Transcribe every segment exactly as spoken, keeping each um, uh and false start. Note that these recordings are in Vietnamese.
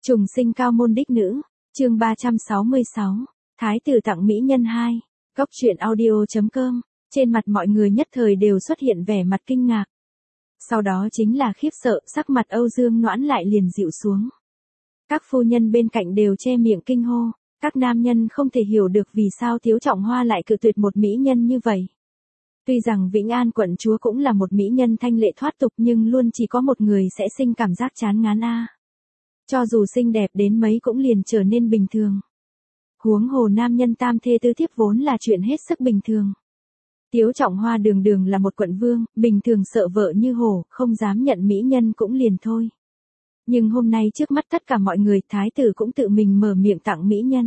Trùng sinh cao môn đích nữ, chương ba trăm sáu mươi sáu, Thái tử tặng mỹ nhân hai, góc truyện audio.com, trên mặt mọi người nhất thời đều xuất hiện vẻ mặt kinh ngạc. Sau đó chính là khiếp sợ, sắc mặt Âu Dương Noãn lại liền dịu xuống. Các phu nhân bên cạnh đều che miệng kinh hô, các nam nhân không thể hiểu được vì sao Tiếu Trọng Hoa lại cự tuyệt một mỹ nhân như vậy. Tuy rằng Vĩnh An quận chúa cũng là một mỹ nhân thanh lệ thoát tục nhưng luôn chỉ có một người sẽ sinh cảm giác chán ngán a. Cho dù xinh đẹp đến mấy cũng liền trở nên bình thường. Huống hồ nam nhân tam thê tứ thiếp vốn là chuyện hết sức bình thường. Tiếu Trọng Hoa đường đường là một quận vương, bình thường sợ vợ như hổ, không dám nhận mỹ nhân cũng liền thôi. Nhưng hôm nay trước mắt tất cả mọi người, thái tử cũng tự mình mở miệng tặng mỹ nhân.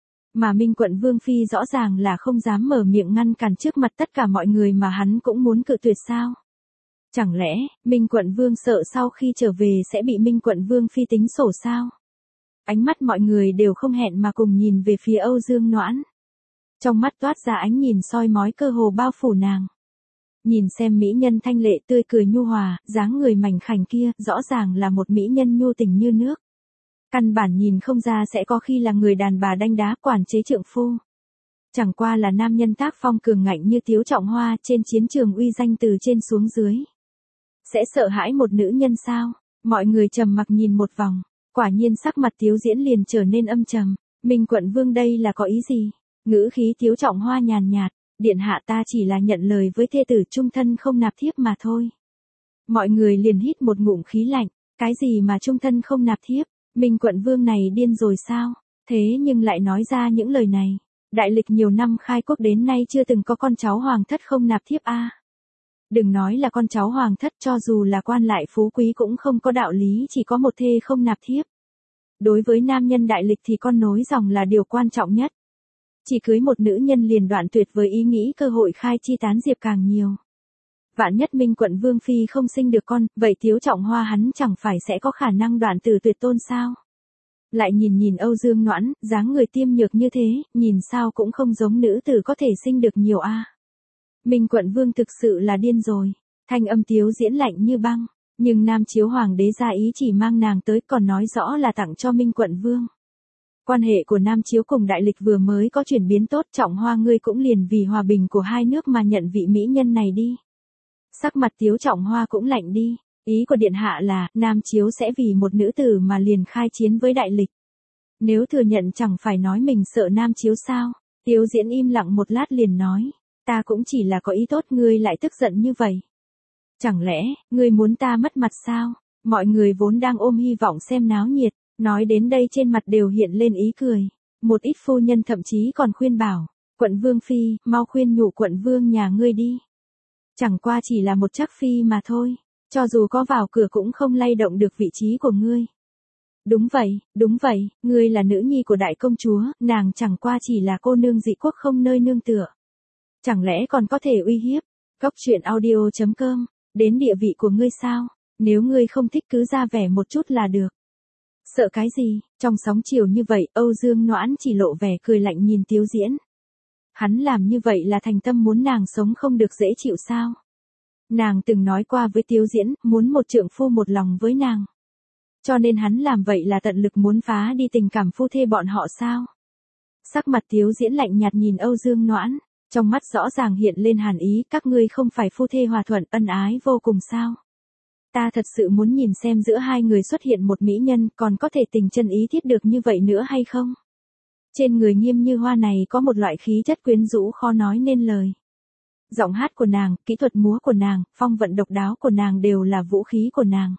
Mà Minh quận vương phi rõ ràng là không dám mở miệng ngăn cản trước mặt tất cả mọi người mà hắn cũng muốn cự tuyệt sao? Chẳng lẽ, Minh quận vương sợ sau khi trở về sẽ bị Minh quận vương phi tính sổ sao? Ánh mắt mọi người đều không hẹn mà cùng nhìn về phía Âu Dương Noãn. Trong mắt toát ra ánh nhìn soi mói cơ hồ bao phủ nàng. Nhìn xem mỹ nhân thanh lệ tươi cười nhu hòa, dáng người mảnh khảnh kia, rõ ràng là một mỹ nhân nhu tình như nước. Căn bản nhìn không ra sẽ có khi là người đàn bà đanh đá quản chế trượng phu. Chẳng qua là nam nhân tác phong cường ngạnh như Tiếu Trọng Hoa trên chiến trường uy danh từ trên xuống dưới. Sẽ sợ hãi một nữ nhân sao? Mọi người trầm mặc nhìn một vòng, quả nhiên sắc mặt Tiếu Diễn liền trở nên âm trầm. Minh quận vương đây là có ý gì? Ngữ khí Tiếu Trọng Hoa nhàn nhạt, điện hạ ta chỉ là nhận lời với thê tử chung thân không nạp thiếp mà thôi. Mọi người liền hít một ngụm khí lạnh, cái gì mà chung thân không nạp thiếp? Minh quận vương này điên rồi sao? Thế nhưng lại nói ra những lời này. Đại lịch nhiều năm khai quốc đến nay chưa từng có con cháu hoàng thất không nạp thiếp a. Đừng nói là con cháu hoàng thất, cho dù là quan lại phú quý cũng không có đạo lý chỉ có một thê không nạp thiếp. Đối với nam nhân đại lịch thì con nối dòng là điều quan trọng nhất. Chỉ cưới một nữ nhân liền đoạn tuyệt với ý nghĩ cơ hội khai chi tán diệp càng nhiều. Vạn nhất Minh quận vương phi không sinh được con, vậy Tiếu Trọng Hoa hắn chẳng phải sẽ có khả năng đoạn tử tuyệt tôn sao? Lại nhìn nhìn Âu Dương Noãn, dáng người tiêm nhược như thế, nhìn sao cũng không giống nữ tử có thể sinh được nhiều a. Minh quận vương thực sự là điên rồi. Thanh âm Tiếu Diễn lạnh như băng, nhưng Nam Chiếu hoàng đế ra ý chỉ mang nàng tới, còn nói rõ là tặng cho Minh quận vương. Quan hệ của Nam Chiếu cùng đại lịch vừa mới có chuyển biến tốt, Trọng Hoa ngươi cũng liền vì hòa bình của hai nước mà nhận vị mỹ nhân này đi. Sắc mặt Tiếu Trọng Hoa cũng lạnh đi, ý của điện hạ là Nam Chiếu sẽ vì một nữ tử mà liền khai chiến với đại lịch. Nếu thừa nhận chẳng phải nói mình sợ Nam Chiếu sao? Tiếu Diễn im lặng một lát liền nói, ta cũng chỉ là có ý tốt, ngươi lại tức giận như vậy. Chẳng lẽ, ngươi muốn ta mất mặt sao? Mọi người vốn đang ôm hy vọng xem náo nhiệt, nói đến đây trên mặt đều hiện lên ý cười. Một ít phu nhân thậm chí còn khuyên bảo, quận vương phi, mau khuyên nhủ quận vương nhà ngươi đi. Chẳng qua chỉ là một trắc phi mà thôi, cho dù có vào cửa cũng không lay động được vị trí của ngươi. Đúng vậy, đúng vậy, ngươi là nữ nhi của đại công chúa, nàng chẳng qua chỉ là cô nương dị quốc không nơi nương tựa. Chẳng lẽ còn có thể uy hiếp? Góc truyện audio.com, đến địa vị của ngươi sao? Nếu ngươi không thích cứ ra vẻ một chút là được. Sợ cái gì? Trong sóng chiều như vậy, Âu Dương Noãn chỉ lộ vẻ cười lạnh nhìn Tiếu Diễn. Hắn làm như vậy là thành tâm muốn nàng sống không được dễ chịu sao? Nàng từng nói qua với Tiếu Diễn, muốn một trượng phu một lòng với nàng. Cho nên hắn làm vậy là tận lực muốn phá đi tình cảm phu thê bọn họ sao? Sắc mặt Tiếu Diễn lạnh nhạt nhìn Âu Dương Noãn, trong mắt rõ ràng hiện lên hàn ý, các ngươi không phải phu thê hòa thuận ân ái vô cùng sao? Ta thật sự muốn nhìn xem giữa hai người xuất hiện một mỹ nhân còn có thể tình chân ý thiết được như vậy nữa hay không? Trên người Nghiêm Như Hoa này có một loại khí chất quyến rũ khó nói nên lời. Giọng hát của nàng, kỹ thuật múa của nàng, phong vận độc đáo của nàng đều là vũ khí của nàng.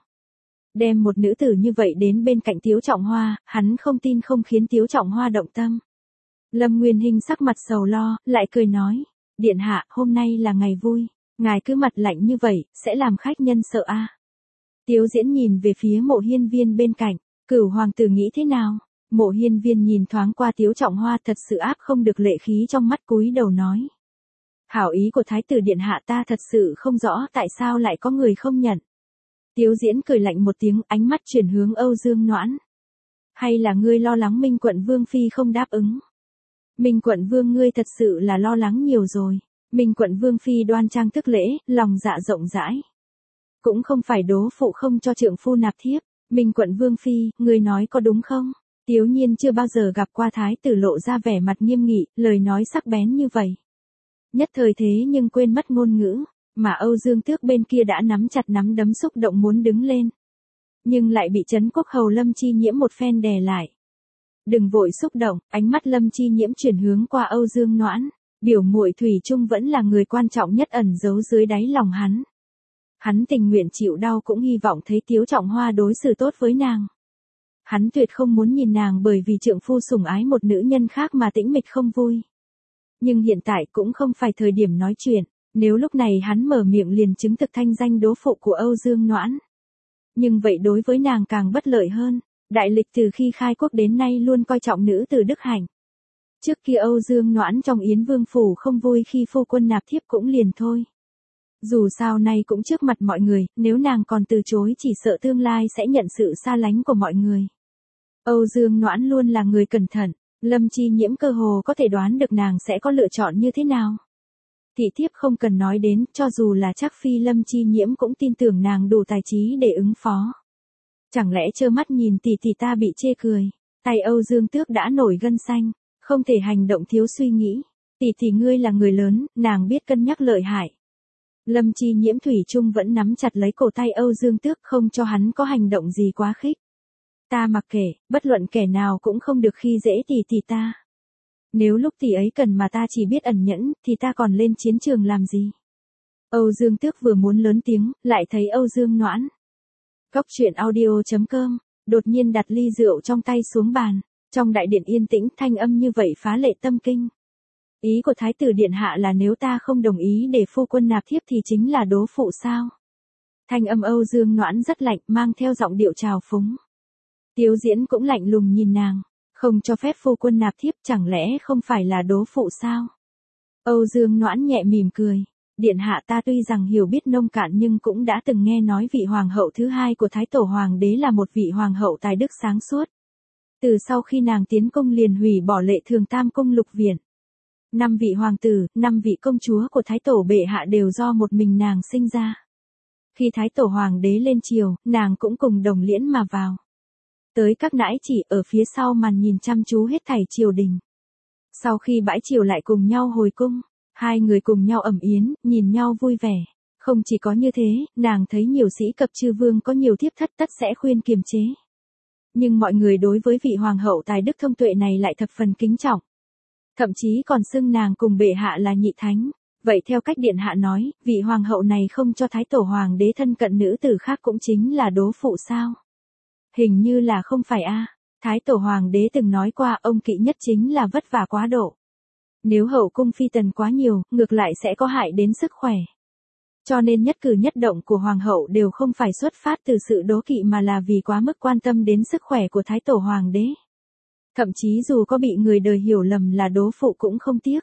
Đem một nữ tử như vậy đến bên cạnh Tiếu Trọng Hoa, hắn không tin không khiến Tiếu Trọng Hoa động tâm. Lâm Nguyên Hinh sắc mặt sầu lo, lại cười nói, điện hạ, hôm nay là ngày vui, ngài cứ mặt lạnh như vậy, sẽ làm khách nhân sợ a. Tiếu Diễn nhìn về phía Mộ Hiên Viên bên cạnh, Cửu hoàng tử nghĩ thế nào? Mộ Hiên Viên nhìn thoáng qua Tiếu Trọng Hoa, thật sự áp không được lệ khí trong mắt, cúi đầu nói. Hảo ý của thái tử điện hạ ta thật sự không rõ tại sao lại có người không nhận. Tiếu Diễn cười lạnh một tiếng, ánh mắt chuyển hướng Âu Dương Noãn. Hay là ngươi lo lắng Minh quận vương phi không đáp ứng? Minh quận vương ngươi thật sự là lo lắng nhiều rồi. Minh quận vương phi đoan trang thức lễ, lòng dạ rộng rãi. Cũng không phải đố phụ không cho trượng phu nạp thiếp. Minh Quận Vương Phi, người nói có đúng không? Tiếu Nhiên chưa bao giờ gặp qua thái tử lộ ra vẻ mặt nghiêm nghị, lời nói sắc bén như vậy. Nhất thời thế nhưng quên mất ngôn ngữ, mà Âu Dương Tước bên kia đã nắm chặt nắm đấm xúc động muốn đứng lên. Nhưng lại bị Trấn Quốc Hầu Lâm Chi Nhiễm một phen đè lại. Đừng vội xúc động, ánh mắt Lâm Chi Nhiễm chuyển hướng qua Âu Dương Noãn, biểu muội thủy chung vẫn là người quan trọng nhất ẩn giấu dưới đáy lòng hắn. Hắn tình nguyện chịu đau cũng hy vọng thấy Tiếu Trọng Hoa đối xử tốt với nàng. Hắn tuyệt không muốn nhìn nàng bởi vì trượng phu sủng ái một nữ nhân khác mà tĩnh mịch không vui. Nhưng hiện tại cũng không phải thời điểm nói chuyện, nếu lúc này hắn mở miệng liền chứng thực thanh danh đố phụ của Âu Dương Noãn. Nhưng vậy đối với nàng càng bất lợi hơn, đại lịch từ khi khai quốc đến nay luôn coi trọng nữ tử đức hạnh. Trước kia Âu Dương Noãn trong Yến Vương Phủ không vui khi phu quân nạp thiếp cũng liền thôi. Dù sao nay cũng trước mặt mọi người, nếu nàng còn từ chối chỉ sợ tương lai sẽ nhận sự xa lánh của mọi người. Âu Dương Noãn luôn là người cẩn thận, Lâm Chi Nhiễm cơ hồ có thể đoán được nàng sẽ có lựa chọn như thế nào. Thị thiếp không cần nói đến, cho dù là Trác Phi Lâm Chi Nhiễm cũng tin tưởng nàng đủ tài trí để ứng phó. Chẳng lẽ trơ mắt nhìn tỷ tỷ ta bị chê cười, tay Âu Dương Tước đã nổi gân xanh, không thể hành động thiếu suy nghĩ. Tỷ tỷ ngươi là người lớn, nàng biết cân nhắc lợi hại. Lâm Chi Nhiễm thủy chung vẫn nắm chặt lấy cổ tay Âu Dương Tước không cho hắn có hành động gì quá khích. Ta mặc kệ, bất luận kẻ nào cũng không được khi dễ tỷ tỷ ta. Nếu lúc tỷ ấy cần mà ta chỉ biết ẩn nhẫn, thì ta còn lên chiến trường làm gì? Âu Dương Tước vừa muốn lớn tiếng, lại thấy Âu Dương Noãn. Góc truyện audio chấm com, đột nhiên đặt ly rượu trong tay xuống bàn. Trong đại điện yên tĩnh thanh âm như vậy phá lệ tâm kinh. Ý của Thái tử Điện Hạ là nếu ta không đồng ý để phu quân nạp thiếp thì chính là đố phụ sao? Thanh âm Âu Dương Noãn rất lạnh mang theo giọng điệu trào phúng. Tiếu Diễn cũng lạnh lùng nhìn nàng. Không cho phép phu quân nạp thiếp chẳng lẽ không phải là đố phụ sao? Âu Dương Noãn nhẹ mỉm cười. Điện hạ ta tuy rằng hiểu biết nông cạn nhưng cũng đã từng nghe nói vị hoàng hậu thứ hai của Thái Tổ Hoàng đế là một vị hoàng hậu tài đức sáng suốt. Từ sau khi nàng tiến công liền hủy bỏ lệ thường tam cung lục viện. Năm vị hoàng tử, năm vị công chúa của Thái Tổ bệ hạ đều do một mình nàng sinh ra. Khi Thái Tổ Hoàng đế lên triều, nàng cũng cùng đồng liễn mà vào. Tới các nãi chỉ ở phía sau màn nhìn chăm chú hết thảy triều đình. Sau khi bãi triều lại cùng nhau hồi cung, hai người cùng nhau ẩm yến, nhìn nhau vui vẻ. Không chỉ có như thế, nàng thấy nhiều sĩ cập chư vương có nhiều thiếp thất tất sẽ khuyên kiềm chế. Nhưng mọi người đối với vị hoàng hậu tài đức thông tuệ này lại thập phần kính trọng. Thậm chí còn xưng nàng cùng bệ hạ là nhị thánh. Vậy theo cách điện hạ nói, vị hoàng hậu này không cho Thái Tổ Hoàng đế thân cận nữ tử khác cũng chính là đố phụ sao? Hình như là không phải a. Thái Tổ Hoàng đế từng nói qua ông kỵ nhất chính là vất vả quá độ. Nếu hậu cung phi tần quá nhiều, ngược lại sẽ có hại đến sức khỏe. Cho nên nhất cử nhất động của hoàng hậu đều không phải xuất phát từ sự đố kỵ mà là vì quá mức quan tâm đến sức khỏe của Thái Tổ Hoàng đế. Thậm chí dù có bị người đời hiểu lầm là đố phụ cũng không tiếc.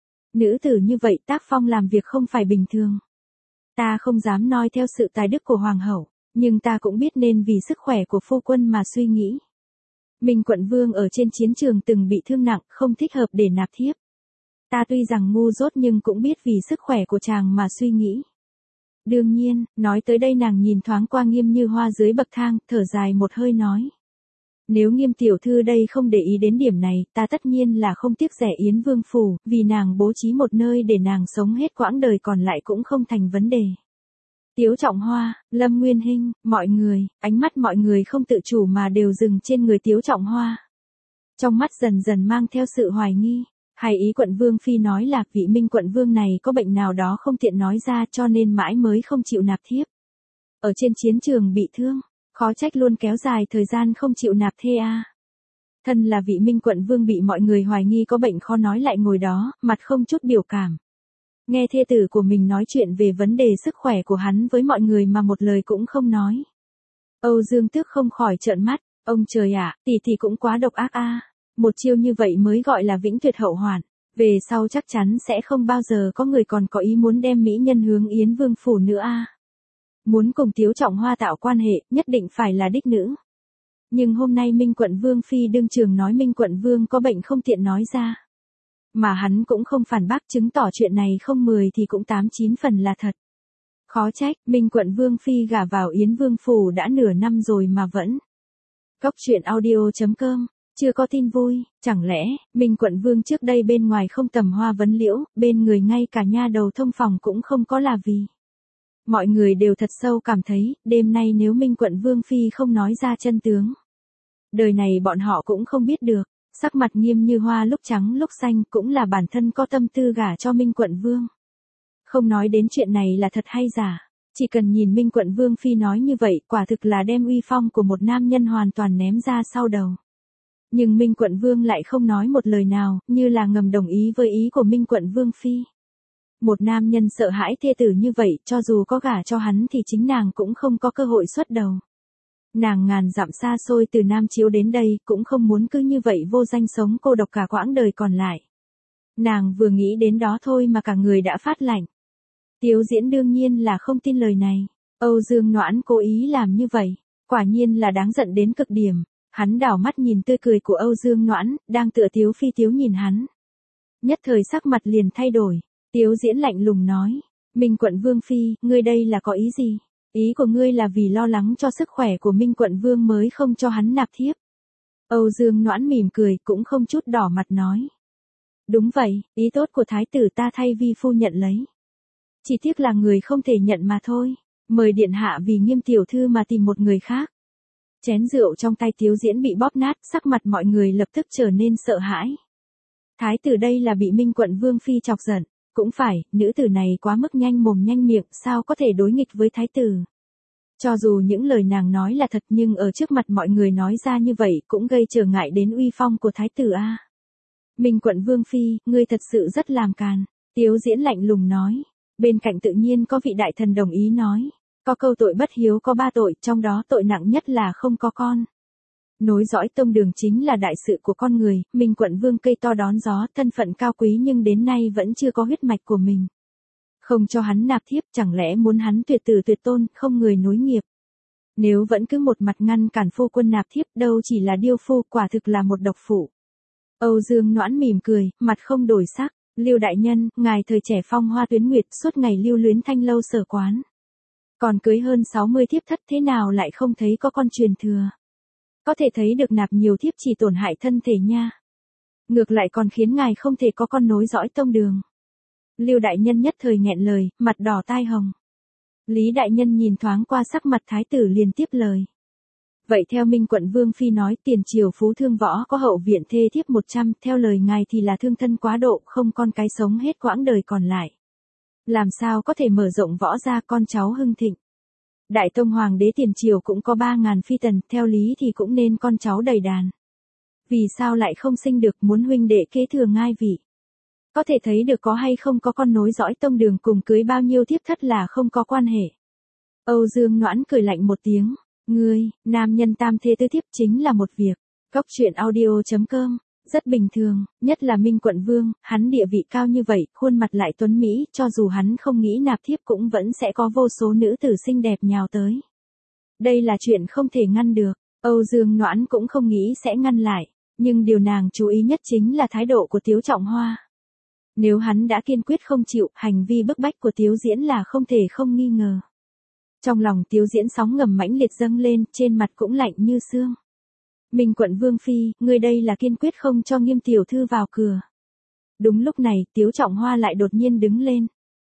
Nữ tử như vậy tác phong làm việc không phải bình thường. Ta không dám nói theo sự tài đức của hoàng hậu, nhưng ta cũng biết nên vì sức khỏe của phu quân mà suy nghĩ. Minh Quận Vương ở trên chiến trường từng bị thương nặng, không thích hợp để nạp thiếp. Ta tuy rằng ngu dốt nhưng cũng biết vì sức khỏe của chàng mà suy nghĩ. Đương nhiên, nói tới đây nàng nhìn thoáng qua Nghiêm Như Hoa dưới bậc thang, thở dài một hơi nói. Nếu Nghiêm tiểu thư đây không để ý đến điểm này, ta tất nhiên là không tiếc rẻ Yến Vương Phủ, vì nàng bố trí một nơi để nàng sống hết quãng đời còn lại cũng không thành vấn đề. Tiếu Trọng Hoa, Lâm Nguyên Hinh, mọi người, ánh mắt mọi người không tự chủ mà đều dừng trên người Tiếu Trọng Hoa. Trong mắt dần dần mang theo sự hoài nghi. Hay ý quận Vương Phi nói là vị Minh quận Vương này có bệnh nào đó không tiện nói ra cho nên mãi mới không chịu nạp thiếp. Ở trên chiến trường bị thương, khó trách luôn kéo dài thời gian không chịu nạp thê a. Thân là vị Minh quận Vương bị mọi người hoài nghi có bệnh khó nói lại ngồi đó, mặt không chút biểu cảm. Nghe thê tử của mình nói chuyện về vấn đề sức khỏe của hắn với mọi người mà một lời cũng không nói. Âu Dương Tước không khỏi trợn mắt, ông trời ạ, tỷ tỷ cũng quá độc ác a. Một chiêu như vậy mới gọi là vĩnh tuyệt hậu hoạn. Về sau chắc chắn sẽ không bao giờ có người còn có ý muốn đem mỹ nhân hướng Yến Vương Phủ nữa a. Muốn cùng Tiếu Trọng Hoa tạo quan hệ, nhất định phải là đích nữ. Nhưng hôm nay Minh quận Vương Phi đương trường nói Minh quận Vương có bệnh không tiện nói ra. Mà hắn cũng không phản bác chứng tỏ chuyện này không mười thì cũng tám chín phần là thật. Khó trách, Minh Quận Vương Phi gả vào Yến Vương Phủ đã nửa năm rồi mà vẫn. Cốc truyện audio.com, chưa có tin vui, chẳng lẽ, Minh Quận Vương trước đây bên ngoài không tầm hoa vấn liễu, bên người ngay cả nha đầu thông phòng cũng không có là vì. Mọi người đều thật sâu cảm thấy, đêm nay nếu Minh Quận Vương Phi không nói ra chân tướng. Đời này bọn họ cũng không biết được, sắc mặt nghiêm như hoa lúc trắng lúc xanh cũng là bản thân có tâm tư gả cho Minh Quận Vương. Không nói đến chuyện này là thật hay giả, chỉ cần nhìn Minh Quận Vương Phi nói như vậy quả thực là đem uy phong của một nam nhân hoàn toàn ném ra sau đầu. Nhưng Minh Quận Vương lại không nói một lời nào, như là ngầm đồng ý với ý của Minh Quận Vương Phi. Một nam nhân sợ hãi thê tử như vậy, cho dù có gả cho hắn thì chính nàng cũng không có cơ hội xuất đầu. Nàng ngàn dặm xa xôi từ Nam Chiếu đến đây, cũng không muốn cứ như vậy vô danh sống cô độc cả quãng đời còn lại. Nàng vừa nghĩ đến đó thôi mà cả người đã phát lạnh. Tiếu Diễn đương nhiên là không tin lời này. Âu Dương Noãn cố ý làm như vậy, quả nhiên là đáng giận đến cực điểm. Hắn đảo mắt nhìn tươi cười của Âu Dương Noãn, đang tựa Tiếu Phi Tiếu nhìn hắn. Nhất thời sắc mặt liền thay đổi. Tiếu Diễn lạnh lùng nói, Minh Quận Vương Phi, ngươi đây là có ý gì? Ý của ngươi là vì lo lắng cho sức khỏe của Minh Quận Vương mới không cho hắn nạp thiếp. Âu Dương Noãn mỉm cười cũng không chút đỏ mặt nói. Đúng vậy, ý tốt của thái tử ta thay vi phu nhận lấy. Chỉ tiếc là người không thể nhận mà thôi. Mời điện hạ vì Nghiêm tiểu thư mà tìm một người khác. Chén rượu trong tay Tiếu Diễn bị bóp nát, sắc mặt mọi người lập tức trở nên sợ hãi. Thái tử đây là bị Minh Quận Vương Phi chọc giận. Cũng phải, nữ tử này quá mức nhanh mồm nhanh miệng, sao có thể đối nghịch với thái tử. Cho dù những lời nàng nói là thật nhưng ở trước mặt mọi người nói ra như vậy cũng gây trở ngại đến uy phong của thái tử a. Minh Quận Vương Phi, ngươi thật sự rất làm càn. Tiếu Diễn lạnh lùng nói. Bên cạnh tự nhiên có vị đại thần đồng ý nói. Có câu tội bất hiếu có ba tội, trong đó tội nặng nhất là không có con. Nối dõi tông đường chính là đại sự của con người, Minh Quận Vương cây to đón gió, thân phận cao quý nhưng đến nay vẫn chưa có huyết mạch của mình. Không cho hắn nạp thiếp, chẳng lẽ muốn hắn tuyệt tử tuyệt tôn, không người nối nghiệp. Nếu vẫn cứ một mặt ngăn cản phu quân nạp thiếp, đâu chỉ là điêu phu, quả thực là một độc phụ. Âu Dương Noãn mỉm cười, mặt không đổi sắc, Lưu đại nhân, ngài thời trẻ phong hoa tuyến nguyệt, suốt ngày lưu luyến thanh lâu sở quán. Còn cưới hơn sáu mươi thiếp thất thế nào lại không thấy có con truyền thừa. Có thể thấy được nạp nhiều thiếp chỉ tổn hại thân thể nha. Ngược lại còn khiến ngài không thể có con nối dõi tông đường. Lưu đại nhân nhất thời nghẹn lời, mặt đỏ tai hồng. Lý đại nhân nhìn thoáng qua sắc mặt thái tử liền tiếp lời. Vậy theo Minh Quận Vương Phi nói tiền triều phú thương võ có hậu viện thê thiếp một trăm, theo lời ngài thì là thương thân quá độ, không con cái sống hết quãng đời còn lại. Làm sao có thể mở rộng võ ra con cháu hưng thịnh. Đại tông hoàng đế tiền triều cũng có ba ngàn phi tần, theo lý thì cũng nên con cháu đầy đàn. Vì sao lại không sinh được, muốn huynh đệ kế thừa ngai vị. Có thể thấy được có hay không có con nối dõi tông đường cùng cưới bao nhiêu thiếp thất là không có quan hệ. Âu Dương Noãn cười lạnh một tiếng, ngươi, nam nhân tam thê tứ thiếp chính là một việc. Cốc truyện audio.com, rất bình thường, nhất là Minh Quận Vương, hắn địa vị cao như vậy, khuôn mặt lại tuấn mỹ, cho dù hắn không nghĩ nạp thiếp cũng vẫn sẽ có vô số nữ tử xinh đẹp nhào tới. Đây là chuyện không thể ngăn được, Âu Dương Noãn cũng không nghĩ sẽ ngăn lại, nhưng điều nàng chú ý nhất chính là thái độ của Tiếu Trọng Hoa. Nếu hắn đã kiên quyết không chịu, hành vi bức bách của Tiếu Diễn là không thể không nghi ngờ. Trong lòng Tiếu Diễn sóng ngầm mãnh liệt dâng lên, trên mặt cũng lạnh như xương. Minh Quận Vương Phi, ngươi đây là kiên quyết không cho Nghiêm tiểu thư vào cửa. Đúng lúc này, Tiếu Trọng Hoa lại đột nhiên đứng lên.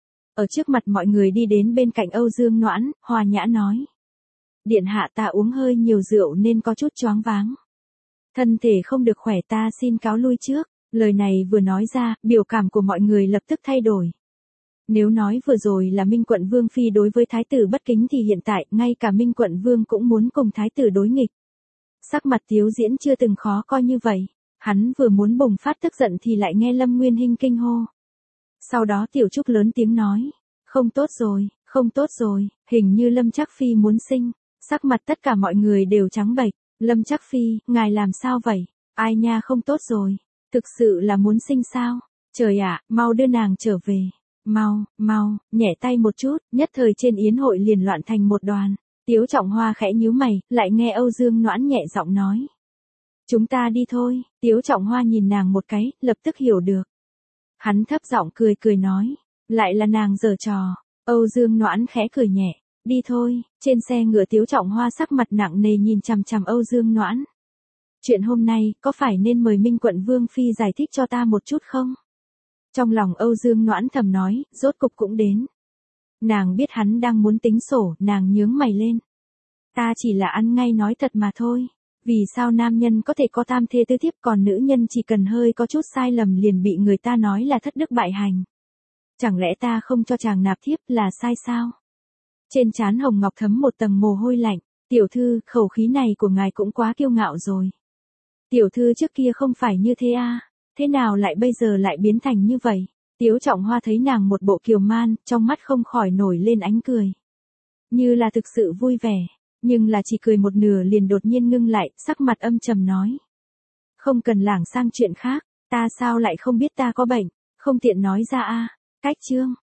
Ở trước mặt mọi người đi đến bên cạnh Âu Dương Noãn, hòa nhã nói. Điện hạ ta uống hơi nhiều rượu nên có chút choáng váng. Thân thể không được khỏe, ta xin cáo lui trước. Lời này vừa nói ra, biểu cảm của mọi người lập tức thay đổi. Nếu nói vừa rồi là Minh Quận Vương Phi đối với thái tử bất kính thì hiện tại, ngay cả Minh Quận Vương cũng muốn cùng thái tử đối nghịch. Sắc mặt Tiếu Diễn chưa từng khó coi như vậy. Hắn vừa muốn bùng phát tức giận thì lại nghe Lâm Nguyên Hinh kinh hô. Sau đó Tiểu Trúc lớn tiếng nói. Không tốt rồi, không tốt rồi, hình như Lâm Trác Phi muốn sinh. Sắc mặt tất cả mọi người đều trắng bệch. Lâm Trác Phi, ngài làm sao vậy? Ai nha, không tốt rồi. Thực sự là muốn sinh sao? Trời ạ, mau đưa nàng trở về. Mau, mau, nhẹ tay một chút, nhất thời trên yến hội liền loạn thành một đoàn. Tiếu Trọng Hoa khẽ nhíu mày, lại nghe Âu Dương Noãn nhẹ giọng nói. Chúng ta đi thôi. Tiếu Trọng Hoa nhìn nàng một cái, lập tức hiểu được. Hắn thấp giọng cười cười nói. Lại là nàng giở trò. Âu Dương Noãn khẽ cười nhẹ, đi thôi. Trên xe ngựa Tiếu Trọng Hoa sắc mặt nặng nề nhìn chằm chằm Âu Dương Noãn. Chuyện hôm nay, có phải nên mời Minh quận Vương Phi giải thích cho ta một chút không? Trong lòng Âu Dương Noãn thầm nói, rốt cục cũng đến. Nàng biết hắn đang muốn tính sổ, nàng nhướng mày lên. Ta chỉ là ăn ngay nói thật mà thôi. Vì sao nam nhân có thể có tam thê tứ thiếp còn nữ nhân chỉ cần hơi có chút sai lầm liền bị người ta nói là thất đức bại hành? Chẳng lẽ ta không cho chàng nạp thiếp là sai sao? Trên trán Hồng Ngọc thấm một tầng mồ hôi lạnh. Tiểu thư, khẩu khí này của ngài cũng quá kiêu ngạo rồi. Tiểu thư trước kia không phải như thế à? Thế nào lại bây giờ lại biến thành như vậy? Tiếu Trọng Hoa thấy nàng một bộ kiều man, trong mắt không khỏi nổi lên ánh cười. Như là thực sự vui vẻ, nhưng là chỉ cười một nửa liền đột nhiên ngưng lại, sắc mặt âm trầm nói. Không cần lảng sang chuyện khác, ta sao lại không biết ta có bệnh, không tiện nói ra a. Cách chương,